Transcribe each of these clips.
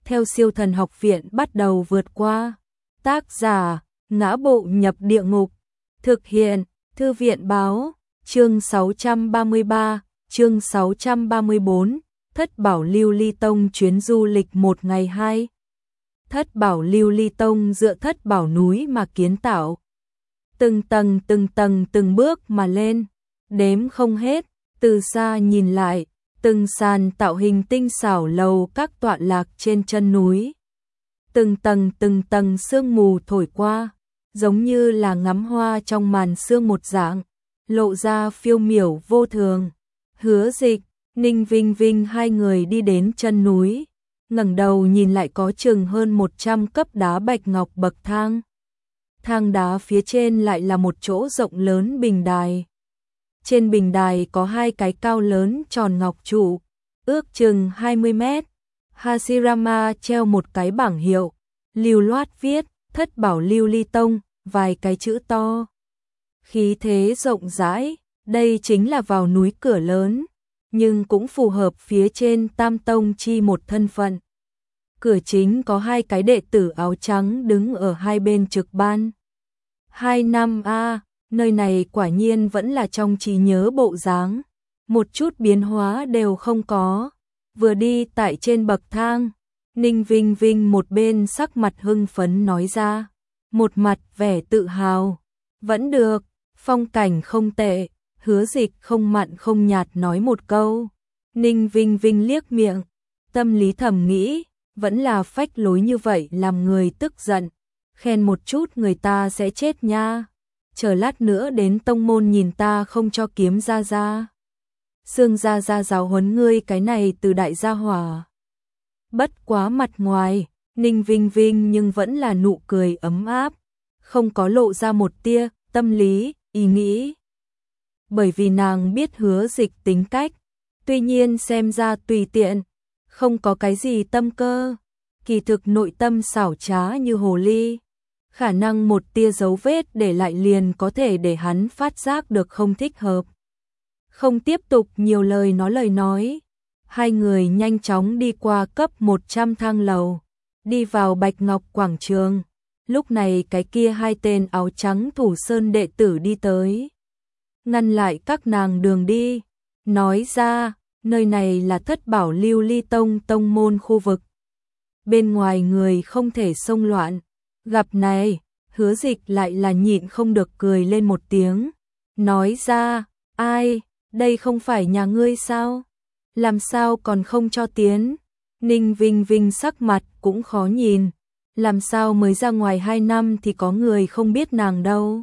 theo Siêu Thần Học Viện bắt đầu vượt qua. Tác giả: Ngã Bộ Nhập Địa Ngục. Thực hiện: Thư viện báo. Chương 633, chương 634, Thất Bảo Lưu Ly Tông chuyến du lịch 1 ngày 2. Thất Bảo Lưu Ly Tông dựa Thất Bảo núi mà kiến tạo. Từng tầng từng bước mà lên, đếm không hết, từ xa nhìn lại, từng sàn tạo hình tinh xảo lầu các tọa lạc trên chân núi. Từng tầng sương mù thổi qua, giống như là ngắm hoa trong màn sương một dạng, lộ ra phiêu miểu vô thường. Hứa Dịch, Ninh Vinh Vinh hai người đi đến chân núi, ngẩng đầu nhìn lại có chừng hơn 100 cấp đá bạch ngọc bậc thang. Thang đá phía trên lại là một chỗ rộng lớn bình đài. Trên bình đài có 2 cái cao lớn tròn ngọc trụ, ước chừng 20 mét. Hashirama treo một cái bảng hiệu, lưu loát viết Thất Bảo Lưu Ly Tông, vài cái chữ to. Khí thế rộng rãi, đây chính là vào núi cửa lớn, nhưng cũng phù hợp phía trên Tam Tông chi một thân phận. Cửa chính có 2 cái đệ tử áo trắng đứng ở hai bên trực ban. 2 năm nơi này quả nhiên vẫn là trong trí nhớ bộ dáng, một chút biến hóa đều không có. Vừa đi tại trên bậc thang, Ninh Vinh Vinh một bên sắc mặt hưng phấn nói ra, một mặt vẻ tự hào. Vẫn được, phong cảnh không tệ. Hứa Dịch không mặn không nhạt nói một câu. Ninh Vinh Vinh liếc miệng, tâm lý thầm nghĩ, vẫn là phách lối như vậy làm người tức giận. Khen một chút người ta sẽ chết nha. Chờ lát nữa đến tông môn nhìn ta không cho kiếm ra. Sương ra giáo huấn ngươi cái này từ đại gia hỏa. Bất quá mặt ngoài, Ninh Vinh Vinh nhưng vẫn là nụ cười ấm áp, không có lộ ra một tia tâm lý, ý nghĩ. Bởi vì nàng biết Hứa Dịch tính cách, tuy nhiên xem ra tùy tiện, không có cái gì tâm cơ, kỳ thực nội tâm xảo trá như hồ ly. Khả năng một tia dấu vết để lại liền có thể để hắn phát giác được không thích hợp. Không tiếp tục nhiều lời nói, hai người nhanh chóng đi qua cấp 100 thang lầu, đi vào Bạch Ngọc Quảng Trường. Lúc này cái kia 2 tên áo trắng Thủ Sơn đệ tử đi tới, ngăn lại các nàng đường đi, nói ra, nơi này là Thất Bảo Lưu Ly Tông tông môn khu vực. Bên ngoài người không thể xông loạn. Gặp này, Hứa Dịch lại là nhịn không được cười lên một tiếng, nói ra, ai, đây không phải nhà ngươi sao? Làm sao còn không cho tiến? Ninh Vinh Vinh sắc mặt cũng khó nhìn, làm sao mới ra ngoài 2 năm thì có người không biết nàng đâu.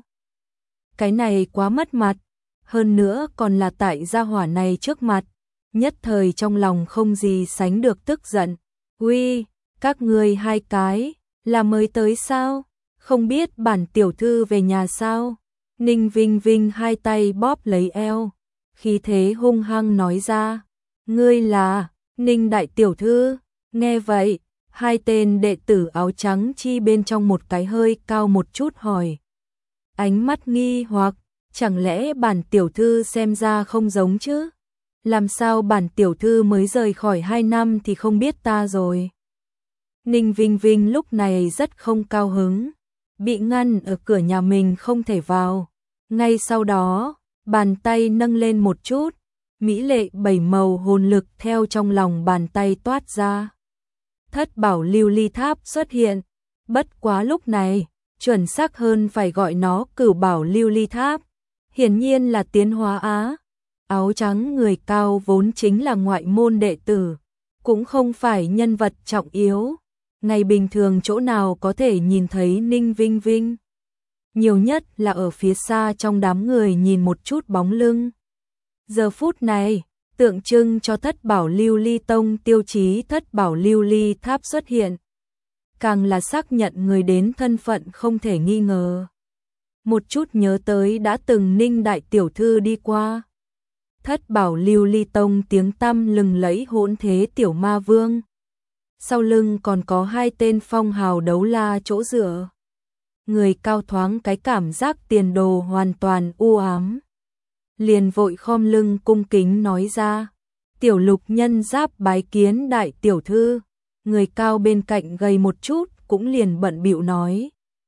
Cái này quá mất mặt, hơn nữa còn là tại gia hỏa này trước mặt, nhất thời trong lòng không gì sánh được tức giận. Uy, các ngươi 2 cái, là mới tới sao? Không biết bản tiểu thư về nhà sao? Ninh Vinh Vinh 2 tay bóp lấy eo, khí thế hung hăng nói ra, ngươi là Ninh đại tiểu thư. Nghe vậy, 2 tên đệ tử áo trắng chi bên trong một cái hơi cao một chút hỏi. Ánh mắt nghi hoặc, chẳng lẽ bản tiểu thư xem ra không giống chứ? Làm sao bản tiểu thư mới rời khỏi 2 năm thì không biết ta rồi? Ninh Vinh Vinh lúc này rất không cao hứng, bị ngăn ở cửa nhà mình không thể vào. Ngay sau đó, bàn tay nâng lên một chút, mỹ lệ 7 màu hồn lực theo trong lòng bàn tay toát ra. Thất Bảo Lưu Ly Tháp xuất hiện, bất quá lúc này, chuẩn xác hơn phải gọi nó Cửu Bảo Lưu Ly Tháp. Hiển nhiên là tiến hóa á. Áo trắng người cao vốn chính là ngoại môn đệ tử, cũng không phải nhân vật trọng yếu. Ngày bình thường chỗ nào có thể nhìn thấy Ninh Vinh Vinh. Nhiều nhất là ở phía xa trong đám người nhìn một chút bóng lưng. Giờ phút này, tượng trưng cho Thất Bảo Lưu Ly Tông tiêu chí Thất Bảo Lưu Ly Tháp xuất hiện. Càng là xác nhận người đến thân phận không thể nghi ngờ. Một chút nhớ tới đã từng Ninh đại tiểu thư đi qua. Thất Bảo Lưu Ly Tông tiếng tăm lừng lẫy hỗn thế tiểu ma vương. Sau lưng còn có 2 tên phong hào đấu la chỗ dựa. Người cao thoáng cái cảm giác tiền đồ hoàn toàn u ám. Liền vội khom lưng cung kính nói ra, tiểu lục nhân giáp bái kiến đại tiểu thư. người cao bên cạnh gầy một chút cũng liền bận bịu nói.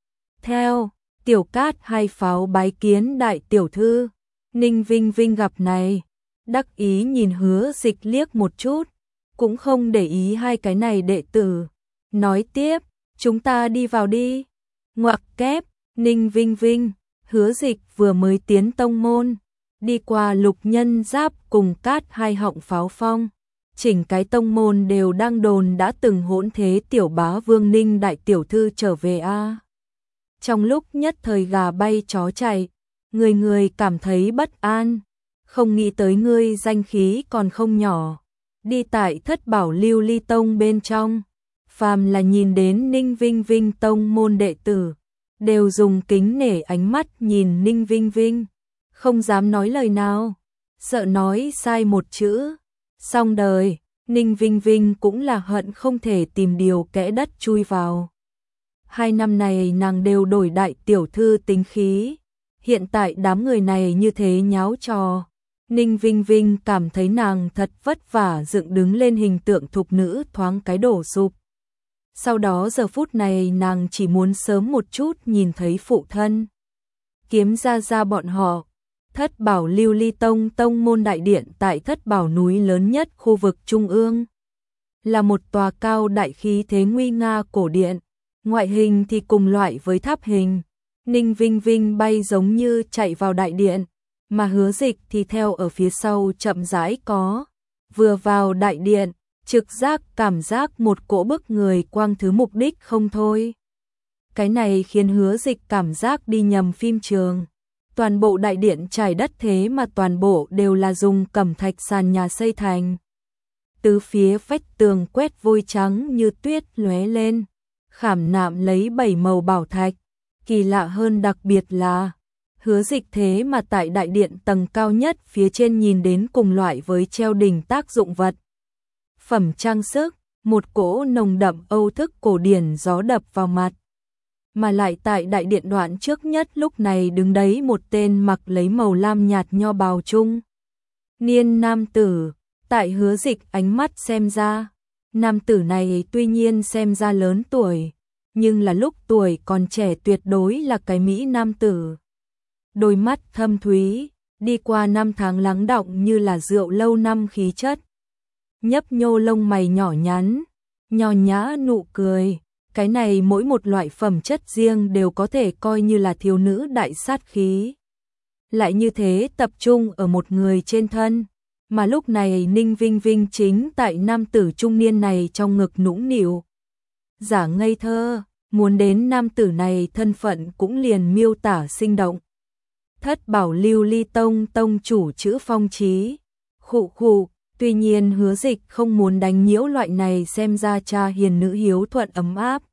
Theo, Tiểu Cát hai pháo bái kiến đại tiểu thư. Ninh Vinh Vinh gặp này, đắc ý nhìn Hứa Dịch liếc một chút, cũng không để ý hai cái này đệ tử. Nói tiếp, chúng ta đi vào đi. Ngoặc kép, Ninh Vinh Vinh, Hứa Dịch vừa mới tiến tông môn, đi qua Lục Nhân Giáp cùng Cát hai họng pháo phong. Chỉnh cái tông môn đều đang đồn đã từng hỗn thế tiểu bá vương Ninh đại tiểu thư trở về a. Trong lúc nhất thời gà bay chó chạy, người người cảm thấy bất an, không nghĩ tới ngươi danh khí còn không nhỏ. Đi tại Thất Bảo Lưu Ly Tông bên trong, phàm là nhìn đến Ninh Vinh Vinh tông môn đệ tử, đều dùng kính nể ánh mắt nhìn Ninh Vinh Vinh, không dám nói lời nào, sợ nói sai một chữ, xong đời. Ninh Vinh Vinh cũng là hận không thể tìm điều kẽ đất chui vào. 2 năm này nàng đều đổi đại tiểu thư tính khí, hiện tại đám người này như thế nháo trò. Ninh Vinh Vinh cảm thấy nàng thật vất vả dựng đứng lên hình tượng thục nữ thoáng cái đổ sụp. Sau đó giờ phút này nàng chỉ muốn sớm một chút nhìn thấy phụ thân. Kiếm ra bọn họ. Thất Bảo Lưu Ly Tông tông môn đại điện tại Thất Bảo núi lớn nhất khu vực trung ương. Là một tòa cao đại khí thế nguy nga cổ điện, ngoại hình thì cùng loại với tháp hình. Ninh Vinh Vinh bay giống như chạy vào đại điện, mà Hứa Dịch thì theo ở phía sau chậm rãi có. Vừa vào đại điện, trực giác cảm giác một cỗ bức người quang thứ mục đích không thôi. Cái này khiến Hứa Dịch cảm giác đi nhầm phim trường. Toàn bộ đại điện trải đất thế mà toàn bộ đều là dùng cẩm thạch sàn nhà xây thành. Tứ phía vách tường quét vôi trắng như tuyết lóe lên, khảm nạm lấy 7 màu bảo thạch. Kỳ lạ hơn đặc biệt là Hứa Dịch thế mà tại đại điện tầng cao nhất phía trên nhìn đến cùng loại với treo đỉnh tác dụng vật. Phẩm trang sức, một cỗ nồng đậm Âu thức cổ điển gió đập vào mặt. Mà lại tại đại điện đoạn trước nhất lúc này đứng đấy một tên mặc lấy màu lam nhạt nho bào trung niên nam tử. Tại Hứa Dịch ánh mắt xem ra, nam tử này tuy nhiên xem ra lớn tuổi, nhưng là lúc tuổi còn trẻ tuyệt đối là cái mỹ nam tử. Đôi mắt thâm thúy, đi qua năm tháng lắng đọng như là rượu lâu năm khí chất. Nhấp nhô lông mày nhỏ nhắn, nho nhã nụ cười. Cái này mỗi một loại phẩm chất riêng đều có thể coi như là thiếu nữ đại sát khí. Lại như thế tập trung ở một người trên thân, mà lúc này Ninh Vinh Vinh chính tại nam tử trung niên này trong ngực nũng nịu. Giả ngây thơ, muốn đến nam tử này thân phận cũng liền miêu tả sinh động. Thất Bảo Lưu Ly Tông tông chủ chữ Phong Chí. Khụ khụ, tuy nhiên Hứa Dịch không muốn đánh nhiễu loại này xem ra cha hiền nữ hiếu thuận ấm áp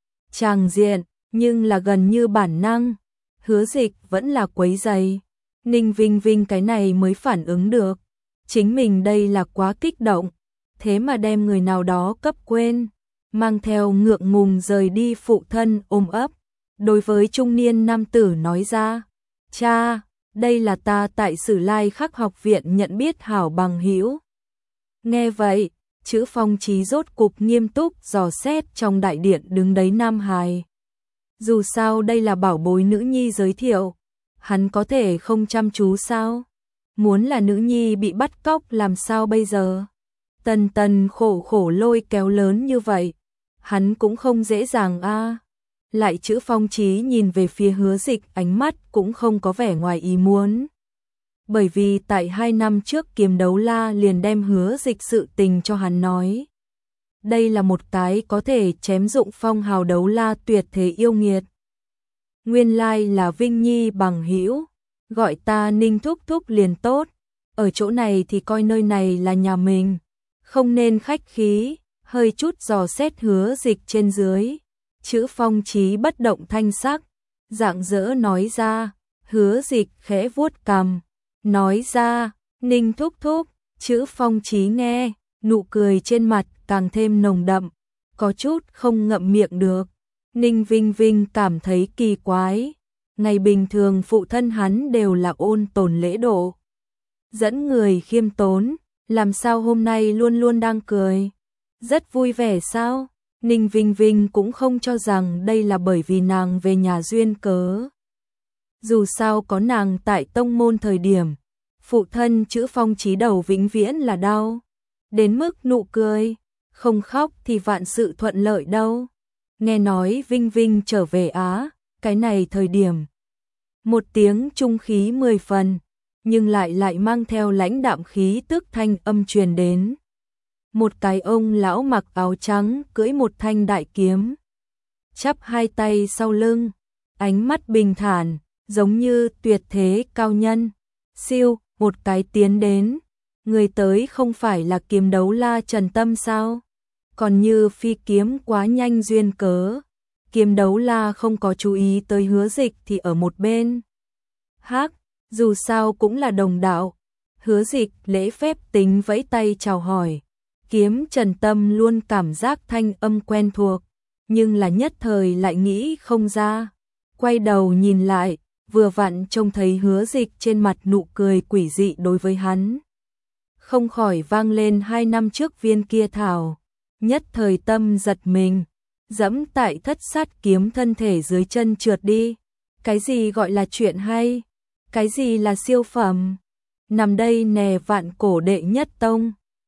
tràng diện, nhưng là gần như bản năng, Hứa Dịch vẫn là quấy rầy. Ninh Vinh Vinh cái này mới phản ứng được, chính mình đây là quá kích động, thế mà đem người nào đó cấp quên, mang theo ngượng ngùng rời đi phụ thân ôm ấp, đối với trung niên nam tử nói ra, cha, đây là ta tại Sử Lai Khắc học viện nhận biết hảo bằng hữu. Nghe vậy, chữ Phong Chí rốt cục nghiêm túc dò xét trong đại điện đứng đấy nam hài. Dù sao đây là bảo bối nữ nhi giới thiệu, hắn có thể không chăm chú sao? Muốn là nữ nhi bị bắt cóc làm sao bây giờ? Tần tần khổ khổ lôi kéo lớn như vậy, hắn cũng không dễ dàng a. Lại chữ Phong Chí nhìn về phía Hứa Dịch ánh mắt cũng không có vẻ ngoài ý muốn. Bởi vì tại 2 năm trước Kiếm Đấu La liền đem Hứa Dịch sự tình cho hắn nói. Đây là một cái có thể chém dụng phong hào đấu la tuyệt thế yêu nghiệt. Nguyên lai là Vinh Nhi bằng hữu, gọi ta Ninh thúc thúc liền tốt, ở chỗ này thì coi nơi này là nhà mình, không nên khách khí, hơi chút dò xét Hứa Dịch trên dưới. Chữ Phong Chí bất động thanh sắc, rạng rỡ nói ra. Hứa Dịch khẽ vuốt cằm, nói ra, Ninh thúc thúc. Chữ Phong Chí nghe, nụ cười trên mặt càng thêm nồng đậm, có chút không ngậm miệng được. Ninh Vinh Vinh cảm thấy kỳ quái, ngày bình thường phụ thân hắn đều là ôn tồn lễ độ, dẫn người khiêm tốn, làm sao hôm nay luôn luôn đang cười. Rất vui vẻ sao? Ninh Vinh Vinh cũng không cho rằng đây là bởi vì nàng về nhà duyên cớ. Dù sao có nàng tại tông môn thời điểm, phụ thân chữ Phong chí đầu vĩnh viễn là đau. Đến mức nụ cười, không khóc thì vạn sự thuận lợi đâu. Nghe nói Vinh Vinh trở về Á, cái này thời điểm. Một tiếng trung khí 10 phần, nhưng lại mang theo lãnh đạm khí tức thanh âm truyền đến. Một cái ông lão mặc áo trắng cưỡi một thanh đại kiếm, chắp hai tay sau lưng, ánh mắt bình thản, giống như tuyệt thế cao nhân. Siêu, một cái tiến đến, người tới không phải là kiếm đấu la Trần Tâm sao? Còn như phi kiếm quá nhanh duyên cớ, kiếm đấu la không có chú ý tới Hứa Dịch thì ở một bên. Hắc, dù sao cũng là đồng đạo. Hứa Dịch lễ phép tính vẫy tay chào hỏi. Kiếm Trần Tâm luôn cảm giác thanh âm quen thuộc, nhưng là nhất thời lại nghĩ không ra. Quay đầu nhìn lại, vừa vặn trông thấy Hứa Dịch trên mặt nụ cười quỷ dị đối với hắn. Không khỏi vang lên 2 năm trước viên kia thảo, nhất thời tâm giật mình, dẫm tại thất sát kiếm thân thể dưới chân trượt đi. Cái gì gọi là chuyện hay? Cái gì là siêu phẩm? Nằm đây nè vạn cổ đệ nhất tông.